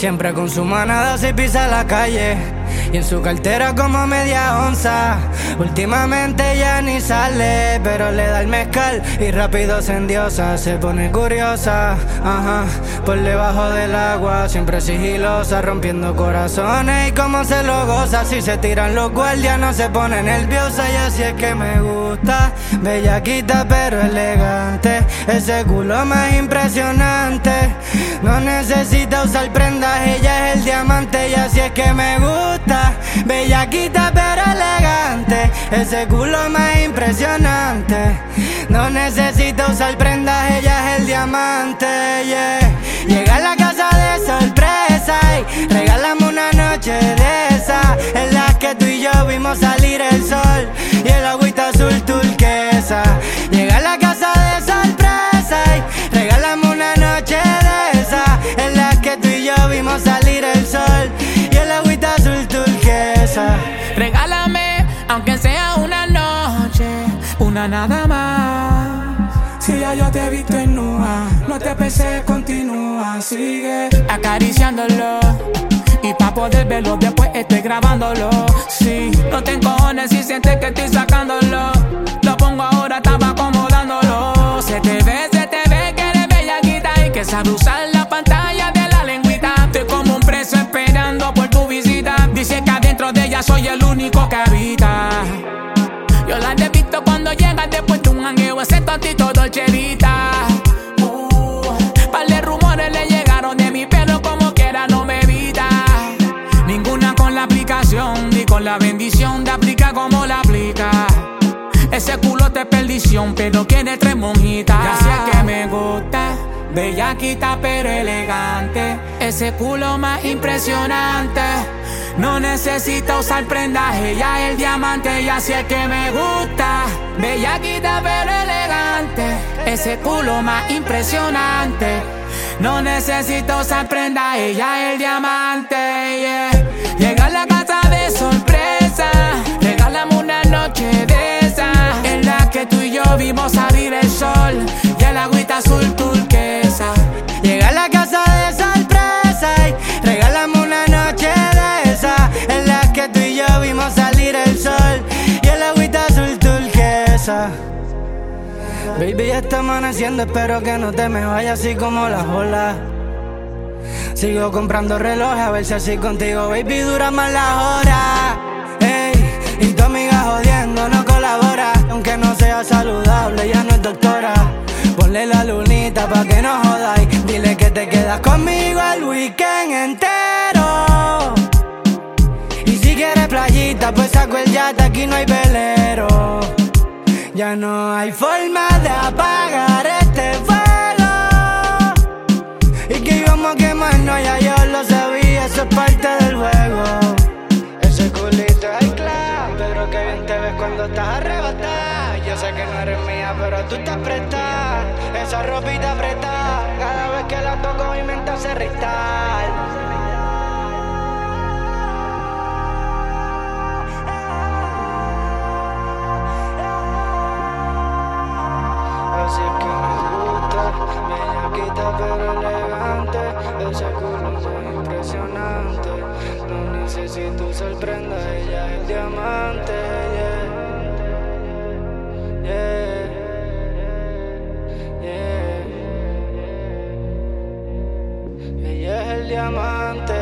Siempre con su manada se pisa la calle y en su cartera como media onza. Últimamente ya ni sale, pero le da el mezcal y rápido se endiosa. Se pone curiosa, ajá, por debajo del agua, siempre sigilosa, rompiendo corazones y cómo se lo goza. Si se tiran los guardias no se pone nerviosa, y así es que me gusta. Bellaquita pero elegante, ese culo más impresionante. No necesita usar prendas, ella es el diamante, y así es que me gusta. Bellaquita pero elegante, ese culo más impresionante. No necesita usar prendas, ella es el diamante, yeah. Llega a la casa de sorpresa y regálame una noche de esa, en la que tú y yo vimos salir el sol y el agüita azul turquesa. Llega a la casa de sorpresa y regálame una noche de esa, en la que tú y yo vimos salir el sol y el agüita azul turquesa. Regálame, aunque sea una noche, una nada más. Si ya yo te he visto en nua, no te peses, continúa, sigue acariciándolo. Y pa' poder verlo después estoy grabándolo. Sí, no te encojones si sientes que estoy sacándolo. Lo pongo ahora, estaba acomodándolo. Se te ve que eres bellaquita y que sabe usar la pantalla de la lengüita. Estoy como un preso esperando por tu visita. Dice que adentro de ella soy el único que habita. Yo la he visto cuando llegas después de un jangueo, ese tontito dolcherita. Par de rumores le llegaron de mí, pero como quiera no me evita. Ninguna con la aplicación, ni con la bendición de aplicar como la aplica. Ese culo te perdición, pero quiere tres monjitas. Y así es que me gusta, bellaquita pero elegante. Ese culo más impresionante. No necesita usar prendas, ella es el diamante, y así es que me gusta. Bellaquita pero elegante, ese culo más impresionante. No necesita usar prendas, ella es el diamante, yeah. Llega a la casa de sorpresa, regálame una noche de esa, en la que tú y yo vimos salir el sol y el agüita azul turquesa. Llega a la casa de sorpresa y regálame una noche de esa, en la que tú y yo vimos salir el sol y el agüita azul turquesa. Baby, ya está amaneciendo, espero que no te me vayas así como las olas. Sigo comprando relojes a ver si así contigo, baby, dura más las horas. Ey, y tu amiga jodiendo no colabora, aunque no sea saludable, ya no es doctora. Ponle la lunita pa' que no jodáis, dile que te quedas conmigo el weekend entero. Y si quieres playita, pues saco el yate, aquí no hay velero. Ya no hay forma de apagar este fuego, y que íbamos a quemarnos, ya yo lo sabía, eso es parte del juego. Ese culito es claro, pero que bien te ves cuando estás arrebatada. Yo sé que no eres mía, pero tú estás prestada. Esa ropita apretada, cada vez que la toco mi mente hace ristar. Así que me gusta, bellaquita pero elegante, ese culo muy impresionante. No necesito usar prenda, ella es el diamante, yeah. Yeah, yeah. Ella es el diamante.